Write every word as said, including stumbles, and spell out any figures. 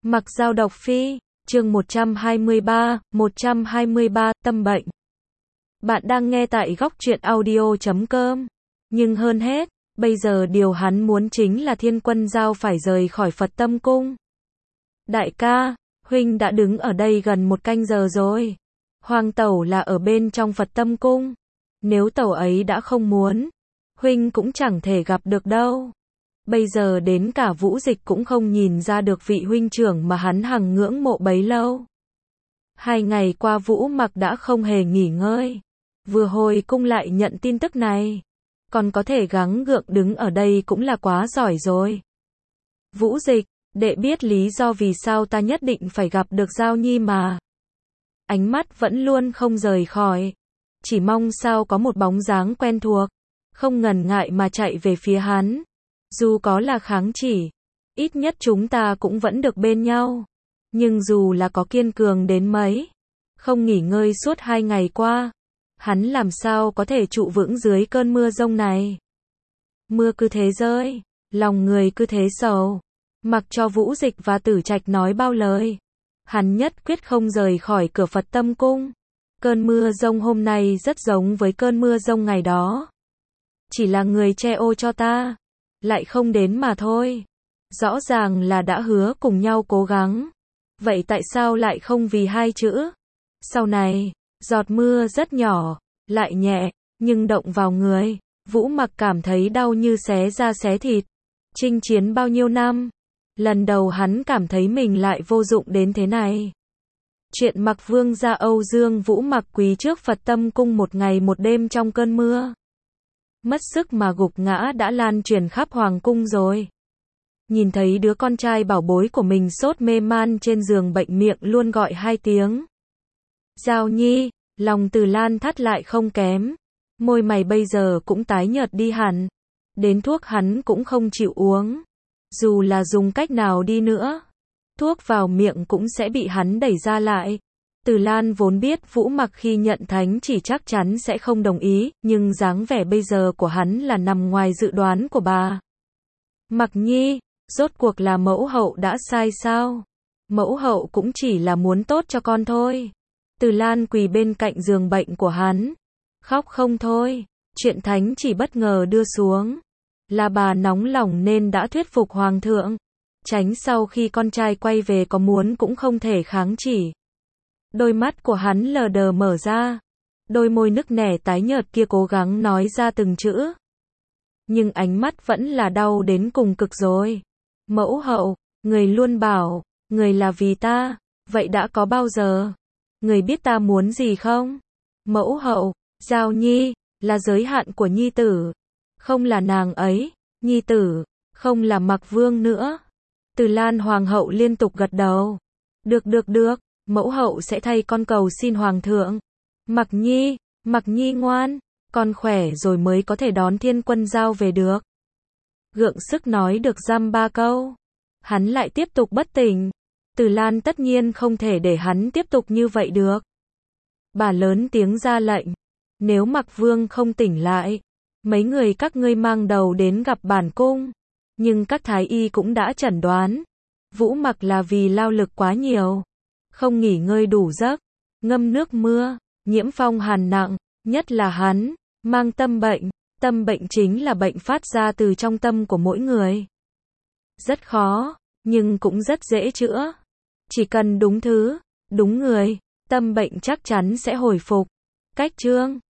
Mặc Dao độc phi, chương một trăm hai mươi ba, một trăm hai mươi ba, tâm bệnh. Bạn đang nghe tại góc truyện audio chấm com. Nhưng hơn hết, bây giờ điều hắn muốn chính là Thiên Quân Dao phải rời khỏi Phật Tâm Cung. Đại ca, huynh đã đứng ở đây gần một canh giờ rồi. Hoàng tẩu là ở bên trong Phật Tâm Cung. Nếu tẩu ấy đã không muốn, huynh cũng chẳng thể gặp được đâu. Bây giờ đến cả Vũ Dịch cũng không nhìn ra được vị huynh trưởng mà hắn hằng ngưỡng mộ bấy lâu. Hai ngày qua Vũ Mặc đã không hề nghỉ ngơi. Vừa hồi cung lại nhận tin tức này. Còn có thể gắng gượng đứng ở đây cũng là quá giỏi rồi. Vũ Dịch, đệ biết lý do vì sao ta nhất định phải gặp được Dao Nhi mà. Ánh mắt vẫn luôn không rời khỏi. Chỉ mong sao có một bóng dáng quen thuộc. Không ngần ngại mà chạy về phía hắn. Dù có là kháng chỉ, ít nhất chúng ta cũng vẫn được bên nhau. Nhưng dù là có kiên cường đến mấy, không nghỉ ngơi suốt hai ngày qua, hắn làm sao có thể trụ vững dưới cơn mưa giông này. Mưa cứ thế rơi, lòng người cứ thế sầu. Mặc cho Vũ Dịch và Tử Trạch nói bao lời, hắn nhất quyết không rời khỏi cửa Phật Tâm Cung. Cơn mưa giông hôm nay rất giống với cơn mưa giông ngày đó. Chỉ là người che ô cho ta, lại không đến mà thôi. Rõ ràng là đã hứa cùng nhau cố gắng. Vậy tại sao lại không vì hai chữ? Sau này, giọt mưa rất nhỏ, lại nhẹ, nhưng động vào người. Vũ Mặc cảm thấy đau như xé da xé thịt. Chinh chiến bao nhiêu năm, lần đầu hắn cảm thấy mình lại vô dụng đến thế này. Chuyện Mặc Vương gia Âu Dương Vũ Mặc quỳ trước Phật Tâm Cung một ngày một đêm trong cơn mưa. Mất sức mà gục ngã đã lan truyền khắp hoàng cung rồi. Nhìn thấy đứa con trai bảo bối của mình sốt mê man trên giường bệnh, miệng luôn gọi hai tiếng Dao Nhi, lòng Từ Lan thắt lại không kém. Môi mày bây giờ cũng tái nhợt đi hẳn. Đến thuốc hắn cũng không chịu uống. Dù là dùng cách nào đi nữa, thuốc vào miệng cũng sẽ bị hắn đẩy ra lại. Từ Lan vốn biết Vũ Mặc khi nhận thánh chỉ chắc chắn sẽ không đồng ý, nhưng dáng vẻ bây giờ của hắn là nằm ngoài dự đoán của bà. Mặc Nhi, rốt cuộc là mẫu hậu đã sai sao? Mẫu hậu cũng chỉ là muốn tốt cho con thôi. Từ Lan quỳ bên cạnh giường bệnh của hắn, khóc không thôi. Chuyện thánh chỉ bất ngờ đưa xuống, là bà nóng lòng nên đã thuyết phục hoàng thượng. Tránh sau khi con trai quay về có muốn cũng không thể kháng chỉ. Đôi mắt của hắn lờ đờ mở ra. Đôi môi nức nẻ tái nhợt kia cố gắng nói ra từng chữ. Nhưng ánh mắt vẫn là đau đến cùng cực rồi. Mẫu hậu, người luôn bảo, người là vì ta, vậy đã có bao giờ? Người biết ta muốn gì không? Mẫu hậu, Dao Nhi, là giới hạn của Nhi tử. Không là nàng ấy, Nhi tử, không là Mặc Vương nữa. Từ Lan hoàng hậu liên tục gật đầu. Được được được. Mẫu hậu sẽ thay con cầu xin hoàng thượng. Mặc Nhi, Mặc Nhi ngoan, con khỏe rồi mới có thể đón Thiên Quân Dao về được. Gượng sức nói được dăm ba câu, hắn lại tiếp tục bất tỉnh. Từ Lan tất nhiên không thể để hắn tiếp tục như vậy được. Bà lớn tiếng ra lệnh, nếu Mặc Vương không tỉnh lại, mấy người các ngươi mang đầu đến gặp bản cung. Nhưng các thái y cũng đã chẩn đoán, Vũ Mặc là vì lao lực quá nhiều, không nghỉ ngơi đủ giấc, ngâm nước mưa, nhiễm phong hàn nặng, nhất là hắn, mang tâm bệnh. Tâm bệnh chính là bệnh phát ra từ trong tâm của mỗi người. Rất khó, nhưng cũng rất dễ chữa. Chỉ cần đúng thứ, đúng người, tâm bệnh chắc chắn sẽ hồi phục. Cách chương